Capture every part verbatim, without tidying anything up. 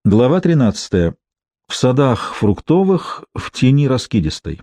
Глава тринадцатая. В садах фруктовых, в тени раскидистой.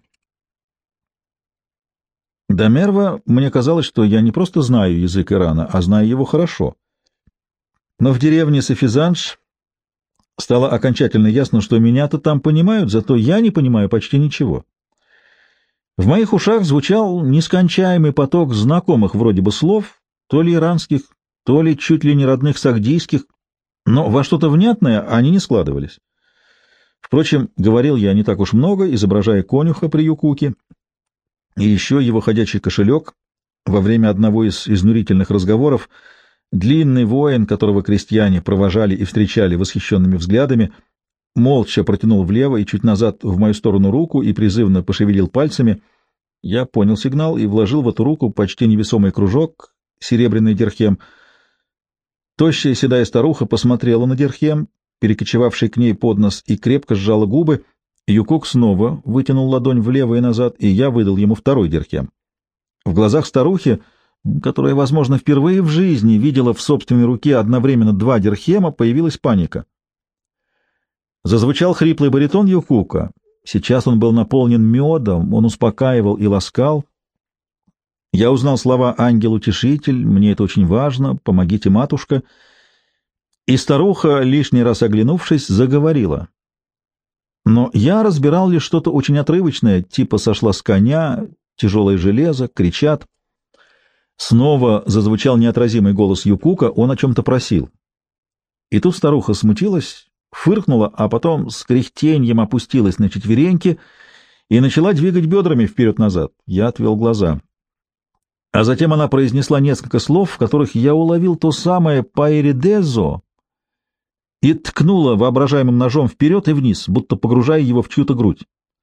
До Мерва мне казалось, что я не просто знаю язык Ирана, а знаю его хорошо. Но в деревне Сафизанж стало окончательно ясно, что меня-то там понимают, зато я не понимаю почти ничего. В моих ушах звучал нескончаемый поток знакомых вроде бы слов, то ли иранских, то ли чуть ли не родных сагдийских, но во что-то внятное они не складывались. Впрочем, говорил я не так уж много, изображая конюха при Юкуке, и еще его ходячий кошелек. Во время одного из изнурительных разговоров длинный воин, которого крестьяне провожали и встречали восхищенными взглядами, молча протянул влево и чуть назад в мою сторону руку и призывно пошевелил пальцами. Я понял сигнал и вложил в эту руку почти невесомый кружок, серебряный дирхем. Тощая седая старуха посмотрела на дирхем, перекочевавший к ней под нос, и крепко сжала губы. Юкук снова вытянул ладонь влево и назад, и я выдал ему второй дирхем. В глазах старухи, которая, возможно, впервые в жизни видела в собственной руке одновременно два дирхема, появилась паника. Зазвучал хриплый баритон Юкука. Сейчас он был наполнен медом, он успокаивал и ласкал. Я узнал слова «ангел-утешитель», «мне это очень важно», «помогите, матушка». И старуха, лишний раз оглянувшись, заговорила. Но я разбирал лишь что-то очень отрывочное, типа «сошла с коня», «тяжелое железо», «кричат». Снова зазвучал неотразимый голос Юкука, он о чем-то просил. И тут старуха смутилась, фыркнула, а потом с кряхтеньем опустилась на четвереньки и начала двигать бедрами вперед-назад. Я отвел глаза. А затем она произнесла несколько слов, в которых я уловил то самое «пайридезо», и ткнула воображаемым ножом вперед и вниз, будто погружая его в чью-то грудь.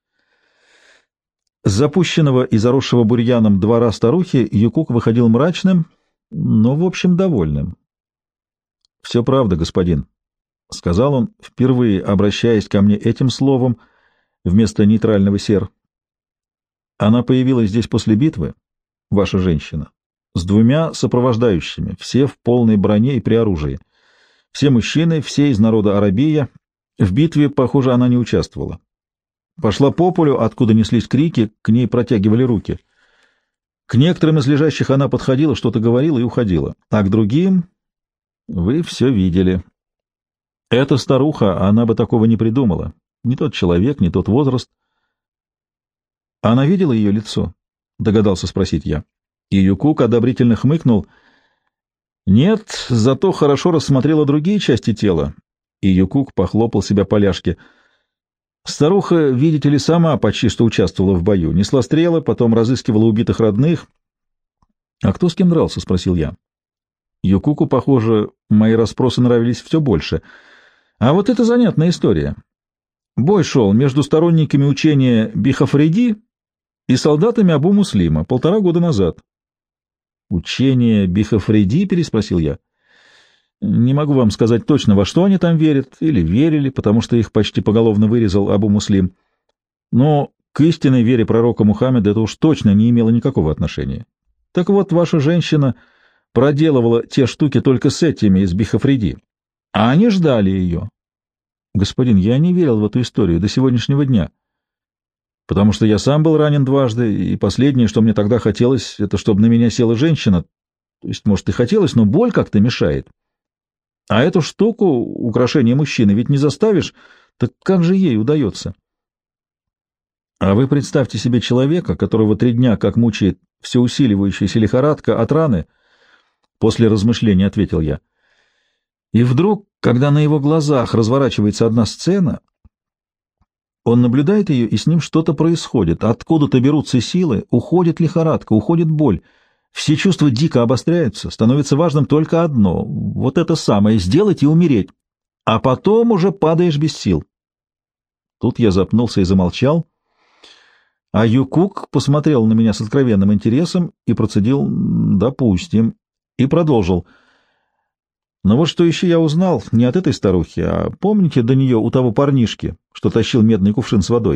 С запущенного и заросшего бурьяном двора старухи Юкук выходил мрачным, но, в общем, довольным. — Все правда, господин, — сказал он, впервые обращаясь ко мне этим словом вместо нейтрального «сер». Она появилась здесь после битвы, ваша женщина, с двумя сопровождающими, все в полной броне и при оружии. Все мужчины, все из народа Арабия. В битве, похоже, она не участвовала. Пошла по полю, откуда неслись крики, к ней протягивали руки. К некоторым из лежащих она подходила, что-то говорила и уходила, а к другим вы все видели. Эта старуха, она бы такого не придумала. Не тот человек, не тот возраст. Она видела ее лицо? Догадался спросить я. И Юкук одобрительно хмыкнул. Нет, зато хорошо рассмотрела другие части тела. И Юкук похлопал себя по ляжке. Старуха, видите ли, сама почти что участвовала в бою. Несла стрелы, потом разыскивала убитых родных. — А кто с кем дрался? — спросил я. Юкуку, похоже, мои расспросы нравились все больше. А вот это занятная история. Бой шел между сторонниками учения Бихафреди и солдатами Абу-Муслима полтора года назад. «Учение Бихафреди?» — переспросил я. «Не могу вам сказать точно, во что они там верят, или верили, потому что их почти поголовно вырезал Абу-Муслим. Но к истинной вере пророка Мухаммеда это уж точно не имело никакого отношения. Так вот, ваша женщина проделывала те штуки только с этими из Бихафреди, а они ждали ее. Господин, я не верил в эту историю до сегодняшнего дня, потому что я сам был ранен дважды, и последнее, что мне тогда хотелось, это чтобы на меня села женщина. То есть, может, и хотелось, но боль как-то мешает. А эту штуку, украшение мужчины, ведь не заставишь, так как же ей удается? А вы представьте себе человека, которого три дня как мучает все усиливающаяся лихорадка от раны. После размышления ответил я. И вдруг, когда на его глазах разворачивается одна сцена, он наблюдает ее, и с ним что-то происходит. Откуда-то берутся силы, уходит лихорадка, уходит боль. Все чувства дико обостряются, становится важным только одно — вот это самое — сделать и умереть. А потом уже падаешь без сил. Тут я запнулся и замолчал, а Юкук посмотрел на меня с откровенным интересом и процедил «допустим» и продолжил. Но вот что еще я узнал не от этой старухи, а помните до нее у того парнишки, что тащил медный кувшин с водой?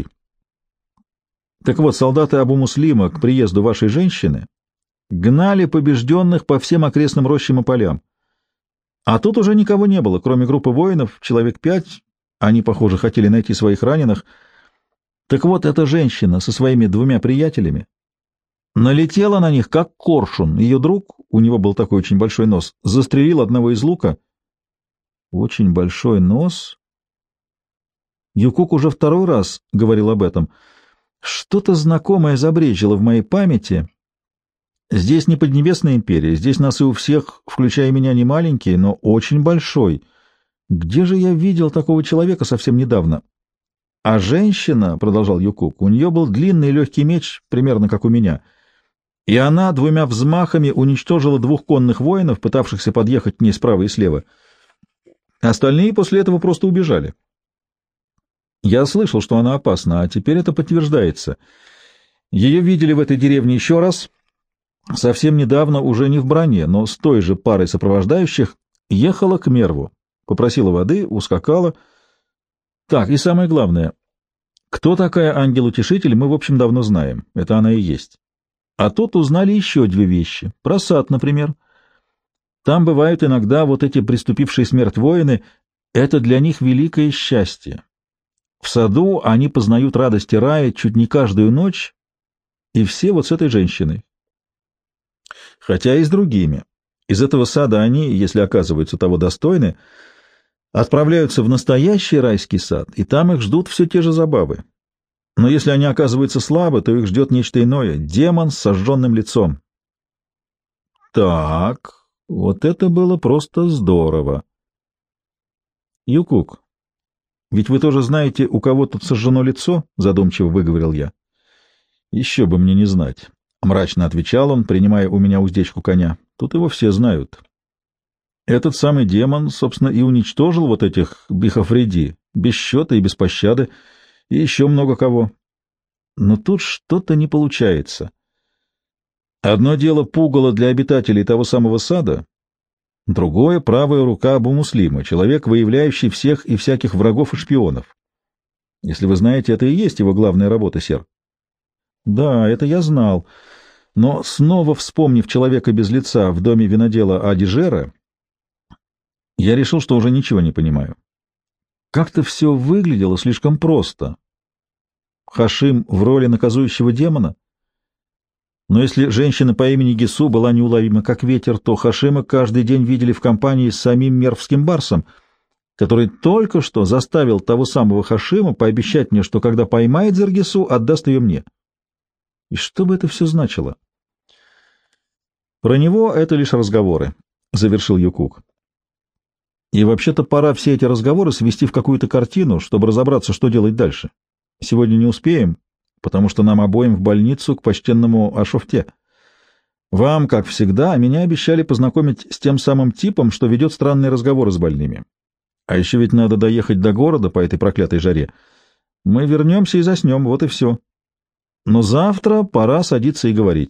Так вот, солдаты Абу-Муслима к приезду вашей женщины гнали побежденных по всем окрестным рощам и полям. А тут уже никого не было, кроме группы воинов, человек пять, Они, похоже, хотели найти своих раненых. Так вот, эта женщина со своими двумя приятелями налетела на них, как коршун. Ее друг, у него был такой очень большой нос, застрелил одного из лука. Очень большой нос? Юкук уже второй раз говорил об этом. Что-то знакомое забрежило в моей памяти. Здесь не Поднебесная империя, здесь носы у всех, включая меня, не маленькие, но очень большой. Где же я видел такого человека совсем недавно? А женщина, — продолжал Юкук, — у нее был длинный легкий меч, примерно как у меня, и она двумя взмахами уничтожила двух конных воинов, пытавшихся подъехать к ней справа и слева. Остальные после этого просто убежали. Я слышал, что она опасна, а теперь это подтверждается. Ее видели в этой деревне еще раз, совсем недавно, уже не в броне, но с той же парой сопровождающих, ехала к Мерву, попросила воды, ускакала. Так, и самое главное, кто такая ангел-утешитель, мы, в общем, давно знаем, это она и есть. А тут узнали еще две вещи, про сад, например. Там бывают иногда вот эти приступившие смерть воины, это для них великое счастье. В саду они познают радости рая чуть не каждую ночь, и все вот с этой женщиной. Хотя и с другими. Из этого сада они, если оказываются того достойны, отправляются в настоящий райский сад, и там их ждут все те же забавы. Но если они оказываются слабы, то их ждет нечто иное — демон с сожженным лицом. Так, вот это было просто здорово. Юкук, ведь вы тоже знаете, у кого тут сожжено лицо? — задумчиво выговорил я. — Еще бы мне не знать, — мрачно отвечал он, принимая у меня уздечку коня. — Тут его все знают. Этот самый демон, собственно, и уничтожил вот этих бихофреди, без счета и без пощады, и еще много кого. Но тут что-то не получается. Одно дело пугало для обитателей того самого сада, другое — правая рука Абу-Муслима, человек, выявляющий всех и всяких врагов и шпионов. Если вы знаете, это и есть его главная работа, сэр. Да, это я знал, но снова вспомнив человека без лица в доме винодела Адижера, я решил, что уже ничего не понимаю. Как-то все выглядело слишком просто. Хашим в роли наказующего демона? Но если женщина по имени Гису была неуловима как ветер, то Хашима каждый день видели в компании с самим мервским барсом, который только что заставил того самого Хашима пообещать мне, что когда поймает Зергису, отдаст ее мне. И что бы это все значило? Про него это лишь разговоры, — завершил Юкук. И вообще-то пора все эти разговоры свести в какую-то картину, чтобы разобраться, что делать дальше. Сегодня не успеем, потому что нам обоим в больницу к почтенному Ашофте. Вам, как всегда, меня обещали познакомить с тем самым типом, что ведет странные разговоры с больными. А еще ведь надо доехать до города по этой проклятой жаре. Мы вернемся и заснем, вот и все. Но завтра пора садиться и говорить.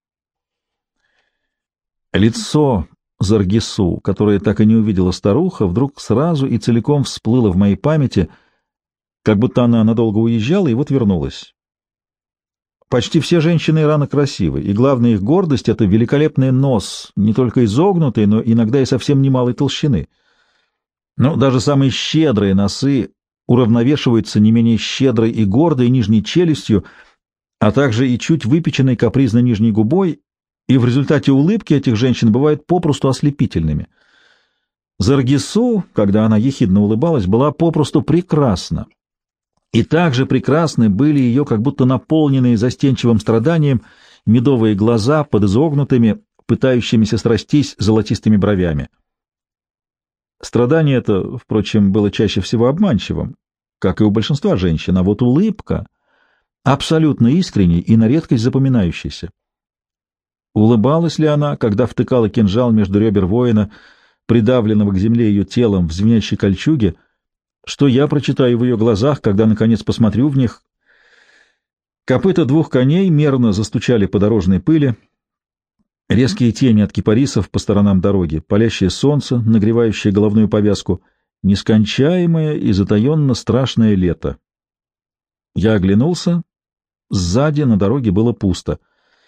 Лицо Заргису, которое так и не увидела старуха, вдруг сразу и целиком всплыло в моей памяти, как будто она надолго уезжала и вот вернулась. Почти все женщины Ирана красивы, и главная их гордость — это великолепный нос, не только изогнутый, но иногда и совсем немалой толщины. Но даже самые щедрые носы уравновешиваются не менее щедрой и гордой нижней челюстью, а также и чуть выпеченной капризно нижней губой, и в результате улыбки этих женщин бывают попросту ослепительными. Заргису, когда она ехидно улыбалась, была попросту прекрасна. И также прекрасны были ее, как будто наполненные застенчивым страданием, медовые глаза под изогнутыми, пытающимися срастись золотистыми бровями. Страдание это, впрочем, было чаще всего обманчивым, как и у большинства женщин, а вот улыбка абсолютно искренней и на редкость запоминающейся. Улыбалась ли она, когда втыкала кинжал между ребер воина, придавленного к земле ее телом в звенящей кольчуге, что я прочитаю в ее глазах, когда, наконец, посмотрю в них? Копыта двух коней мерно застучали по дорожной пыли, резкие тени от кипарисов по сторонам дороги, палящее солнце, нагревающее головную повязку, нескончаемое и затаенно страшное лето. Я оглянулся, сзади на дороге было пусто.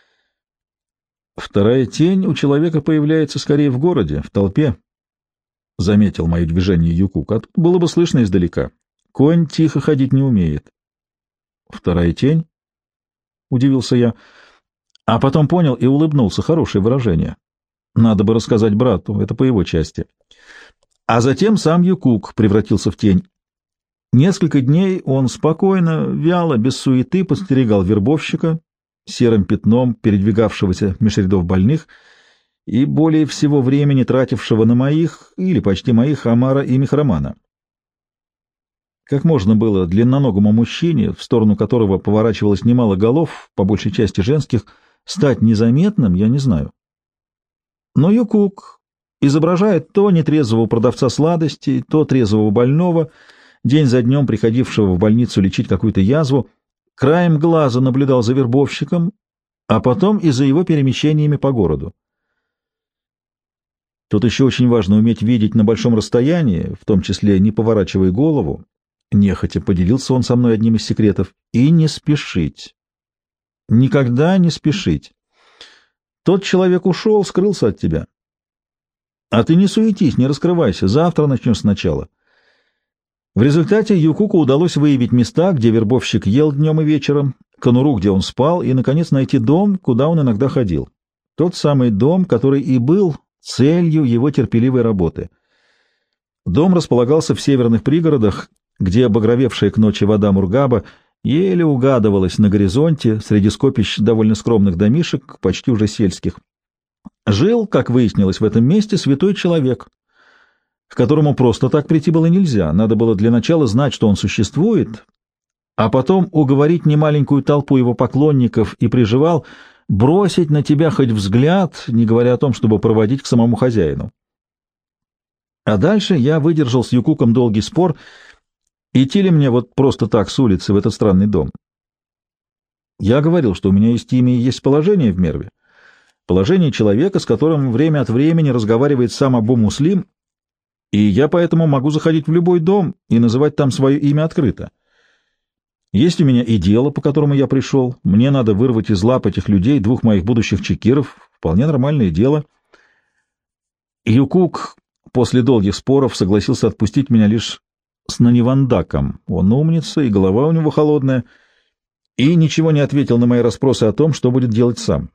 Вторая тень у человека появляется скорее в городе, в толпе, — заметил мое движение Юкук, — а тут было бы слышно издалека. Конь тихо ходить не умеет. Вторая тень? — удивился я, а потом понял и улыбнулся. Хорошее выражение. Надо бы рассказать брату, это по его части. А затем сам Юкук превратился в тень. Несколько дней он спокойно, вяло, без суеты подстерегал вербовщика, серым пятном передвигавшегося меж рядов больных и более всего времени тратившего на моих, или почти моих, Амара и Михрамана. Как можно было длинноногому мужчине, в сторону которого поворачивалось немало голов, по большей части женских, стать незаметным, я не знаю. Но Юкук изображает то нетрезвого продавца сладостей, то трезвого больного, день за днем приходившего в больницу лечить какую-то язву, краем глаза наблюдал за вербовщиком, а потом и за его перемещениями по городу. Тут еще очень важно уметь видеть на большом расстоянии, в том числе не поворачивая голову, нехотя поделился он со мной одним из секретов, и не спешить. Никогда не спешить. Тот человек ушел, скрылся от тебя. А ты не суетись, не раскрывайся, завтра начнем сначала. В результате Юкуку удалось выявить места, где вербовщик ел днем и вечером, конуру, где он спал, и, наконец, найти дом, куда он иногда ходил. Тот самый дом, который и был целью его терпеливой работы. Дом располагался в северных пригородах, где багровевшая к ночи вода Мургаба еле угадывалась на горизонте среди скопищ довольно скромных домишек, почти уже сельских. Жил, как выяснилось, в этом месте святой человек, к которому просто так прийти было нельзя. Надо было для начала знать, что он существует, а потом уговорить немаленькую толпу его поклонников и приживал бросить на тебя хоть взгляд, не говоря о том, чтобы проводить к самому хозяину. А дальше я выдержал с Юкуком долгий спор, идти ли мне вот просто так с улицы в этот странный дом. Я говорил, что у меня есть имя и есть положение в Мерве, положение человека, с которым время от времени разговаривает сам Абу-Муслим, и я поэтому могу заходить в любой дом и называть там свое имя открыто. Есть у меня и дело, по которому я пришел. Мне надо вырвать из лап этих людей двух моих будущих чекиров. Вполне нормальное дело. Юкук после долгих споров согласился отпустить меня лишь с Нанивандаком. Он умница, и голова у него холодная, и ничего не ответил на мои расспросы о том, что будет делать сам.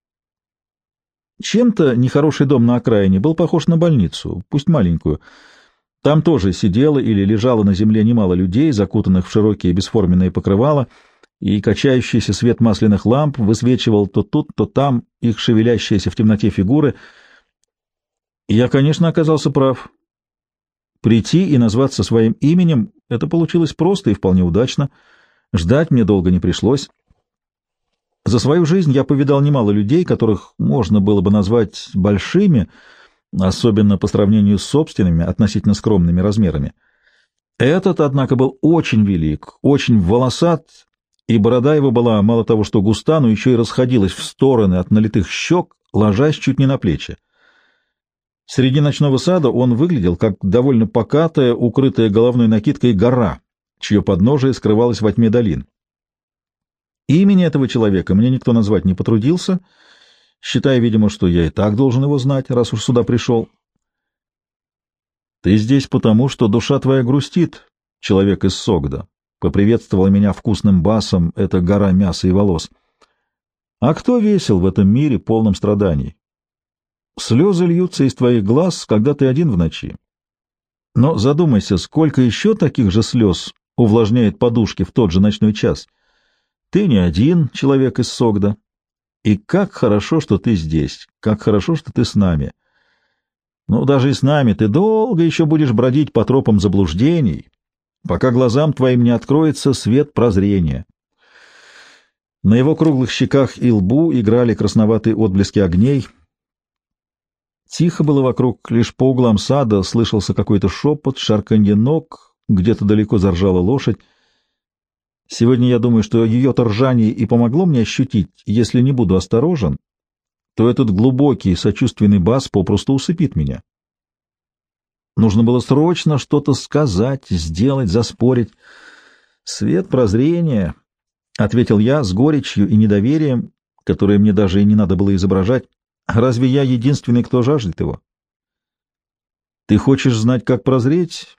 Чем-то нехороший дом на окраине был похож на больницу, пусть маленькую. Там тоже сидело или лежало на земле немало людей, закутанных в широкие бесформенные покрывала, и качающийся свет масляных ламп высвечивал то тут, то там их шевелящиеся в темноте фигуры. Я, конечно, оказался прав. Прийти и назваться своим именем — это получилось просто и вполне удачно. Ждать мне долго не пришлось. За свою жизнь я повидал немало людей, которых можно было бы назвать большими, особенно по сравнению с собственными, относительно скромными размерами. Этот, однако, был очень велик, очень волосат, и борода его была мало того, что густа, но еще и расходилась в стороны от налитых щек, ложась чуть не на плечи. Среди ночного сада он выглядел как довольно покатая, укрытая головной накидкой гора, чье подножие скрывалось во тьме долин. Имени этого человека мне никто назвать не потрудился, считая, видимо, что я и так должен его знать, раз уж сюда пришел. — Ты здесь потому, что душа твоя грустит, человек из Согда, — поприветствовала меня вкусным басом эта гора мяса и волос. — А кто весел в этом мире, полном страданий? Слезы льются из твоих глаз, когда ты один в ночи. Но задумайся, сколько еще таких же слез увлажняет подушки в тот же ночной час. Ты не один человек из Согда. И как хорошо, что ты здесь, как хорошо, что ты с нами. Но даже и с нами ты долго еще будешь бродить по тропам заблуждений, пока глазам твоим не откроется свет прозрения. На его круглых щеках и лбу играли красноватые отблески огней. Тихо было вокруг, лишь по углам сада слышался какой-то шепот, шарканье ног, где-то далеко заржала лошадь. Сегодня я думаю, что ее-то ржание и помогло мне ощутить, если не буду осторожен, то этот глубокий сочувственный бас попросту усыпит меня. Нужно было срочно что-то сказать, сделать, заспорить. «Свет прозрения», — ответил я с горечью и недоверием, которое мне даже и не надо было изображать. «Разве я единственный, кто жаждет его?» «Ты хочешь знать, как прозреть?»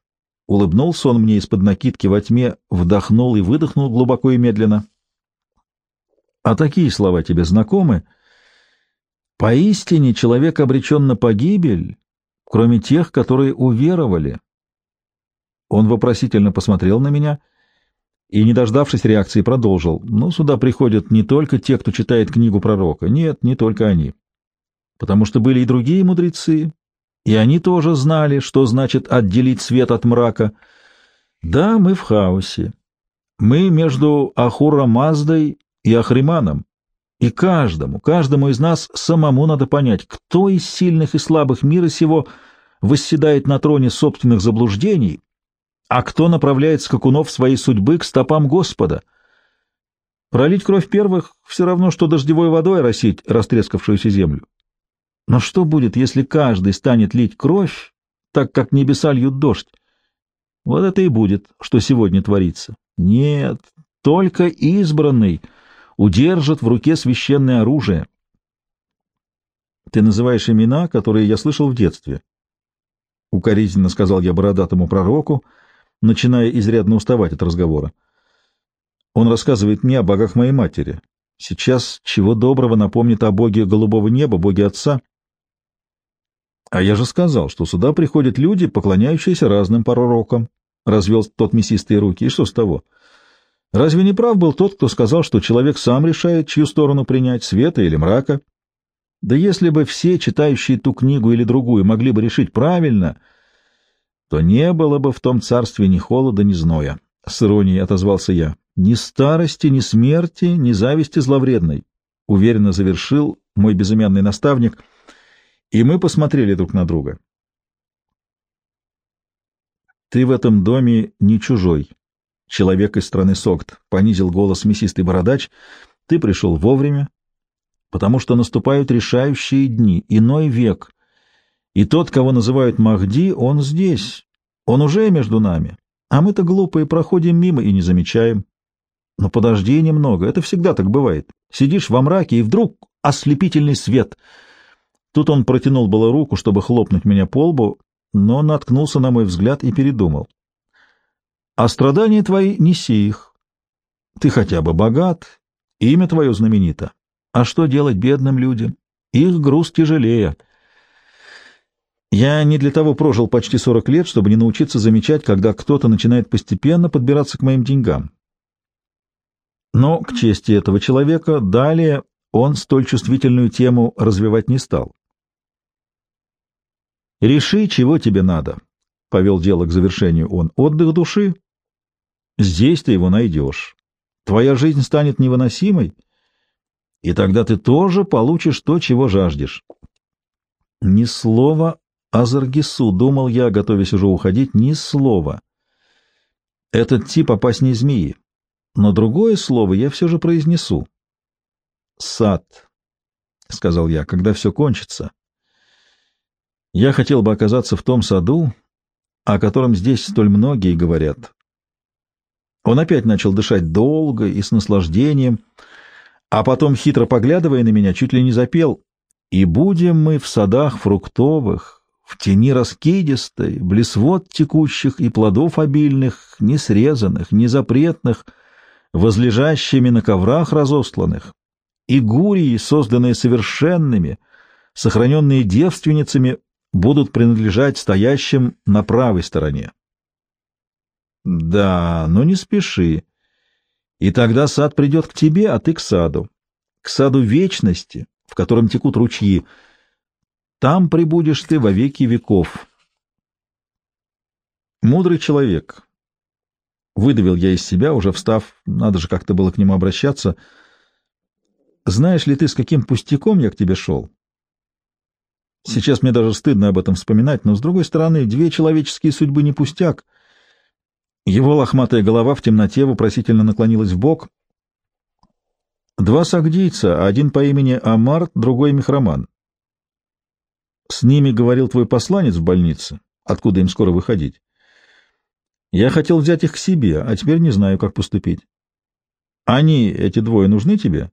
Улыбнулся он мне из-под накидки во тьме, вдохнул и выдохнул глубоко и медленно. А такие слова тебе знакомы? Поистине человек обречен на погибель, кроме тех, которые уверовали. Он вопросительно посмотрел на меня и, не дождавшись реакции, продолжил. Но сюда приходят не только те, кто читает книгу пророка. Нет, не только они. Потому что были и другие мудрецы, и они тоже знали, что значит отделить свет от мрака. Да, мы в хаосе. Мы между Ахура Маздой и Ахриманом. И каждому, каждому из нас самому надо понять, кто из сильных и слабых мира сего восседает на троне собственных заблуждений, а кто направляет скакунов своей судьбы к стопам Господа. Пролить кровь первых — все равно, что дождевой водой оросить растрескавшуюся землю. Но что будет, если каждый станет лить кровь, так как небеса льют дождь? Вот это и будет, что сегодня творится. Нет, только избранный удержит в руке священное оружие. Ты называешь имена, которые я слышал в детстве. Укоризненно сказал я бородатому пророку, начиная изрядно уставать от разговора. Он рассказывает мне о богах моей матери. Сейчас чего доброго напомнит о боге голубого неба, боге отца. А я же сказал, что сюда приходят люди, поклоняющиеся разным пророкам. Развел тот мясистые руки. И что с того? Разве не прав был тот, кто сказал, что человек сам решает, чью сторону принять, света или мрака? Да если бы все, читающие ту книгу или другую, могли бы решить правильно, то не было бы в том царстве ни холода, ни зноя. С иронией отозвался я. Ни старости, ни смерти, ни зависти зловредной. Уверенно завершил мой безымянный наставник, и мы посмотрели друг на друга. Ты в этом доме не чужой. Человек из страны Согд, — понизил голос мясистый бородач, — ты пришел вовремя, потому что наступают решающие дни, иной век, и тот, кого называют Махди, он здесь, он уже между нами, а мы-то глупые проходим мимо и не замечаем. Но подожди немного, это всегда так бывает. Сидишь во мраке, и вдруг ослепительный свет. Тут он протянул было руку, чтобы хлопнуть меня по лбу, но наткнулся на мой взгляд и передумал. А страдания твои неси их. Ты хотя бы богат, имя твое знаменито. А что делать бедным людям? Их груз тяжелее. Я не для того прожил почти сорок лет, чтобы не научиться замечать, когда кто-то начинает постепенно подбираться к моим деньгам. Но, к чести этого человека, далее он столь чувствительную тему развивать не стал. «Реши, чего тебе надо», — повел дело к завершению он. «Отдых души? Здесь ты его найдешь. Твоя жизнь станет невыносимой, и тогда ты тоже получишь то, чего жаждешь». Ни слова о Заргису, думал я, готовясь уже уходить, ни слова. Этот тип опаснее змеи, но другое слово я все же произнесу. «Сад», — сказал я, — «когда все кончится. Я хотел бы оказаться в том саду, о котором здесь столь многие говорят». Он опять начал дышать долго и с наслаждением, а потом, хитро поглядывая на меня, чуть ли не запел: «И будем мы в садах фруктовых, в тени раскидистой, близ вод текущих и плодов обильных, не срезанных, не запретных, возлежащими на коврах разостланных, и гурии, созданные совершенными, сохраненные девственницами, будут принадлежать стоящим на правой стороне». Да, но не спеши. И тогда сад придет к тебе, а ты к саду, к саду вечности, в котором текут ручьи. Там пребудешь ты во веки веков. Мудрый человек. Выдавил я из себя, уже встав, надо же как-то было к нему обращаться. Знаешь ли ты, с каким пустяком я к тебе шел? Сейчас мне даже стыдно об этом вспоминать, но, с другой стороны, две человеческие судьбы не пустяк. Его лохматая голова в темноте вопросительно наклонилась вбок. Два сагдийца, один по имени Амар, другой Михраман. С ними говорил твой посланец в больнице, откуда им скоро выходить. Я хотел взять их к себе, а теперь не знаю, как поступить. Они, эти двое, нужны тебе?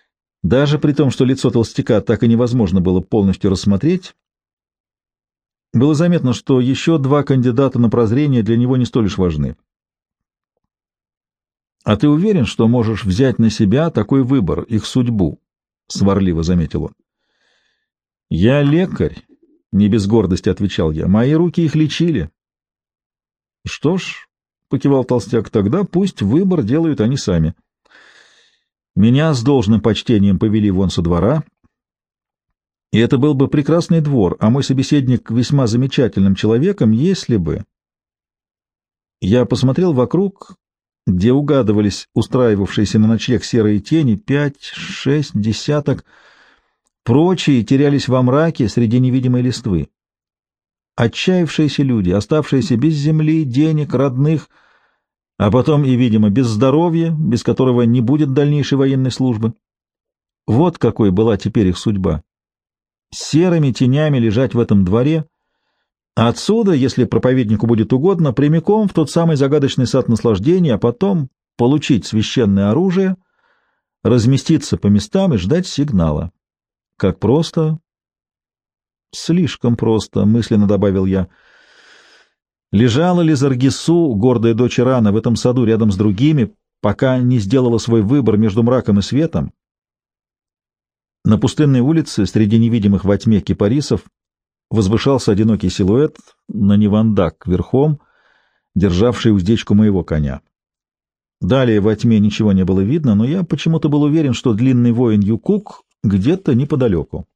Даже при том, что лицо толстяка так и невозможно было полностью рассмотреть, Было заметно, что еще два кандидата на прозрение для него не столь уж важны. — А ты уверен, что можешь взять на себя такой выбор, их судьбу? — сварливо заметил он. — Я лекарь, — не без гордости отвечал я. — Мои руки их лечили. — Что ж, — покивал толстяк, — тогда пусть выбор делают они сами. Меня с должным почтением повели вон со двора, и это был бы прекрасный двор, а мой собеседник весьма замечательным человеком, если бы... Я посмотрел вокруг, где угадывались устраивавшиеся на ночлег серые тени, пять, шесть, десяток. Прочие терялись во мраке среди невидимой листвы. Отчаявшиеся люди, оставшиеся без земли, денег, родных, а потом и, видимо, без здоровья, без которого не будет дальнейшей военной службы. Вот какой была теперь их судьба. Серыми тенями лежать в этом дворе, а отсюда, если проповеднику будет угодно, прямиком в тот самый загадочный сад наслаждения, а потом получить священное оружие, разместиться по местам и ждать сигнала. Как просто? Слишком просто, мысленно добавил я. Лежала ли Заргису, гордая дочь Ирана, в этом саду рядом с другими, пока не сделала свой выбор между мраком и светом? На пустынной улице, среди невидимых во тьме кипарисов, возвышался одинокий силуэт на Невандак верхом, державший уздечку моего коня. Далее во тьме ничего не было видно, но я почему-то был уверен, что длинный воин Юкук где-то неподалеку.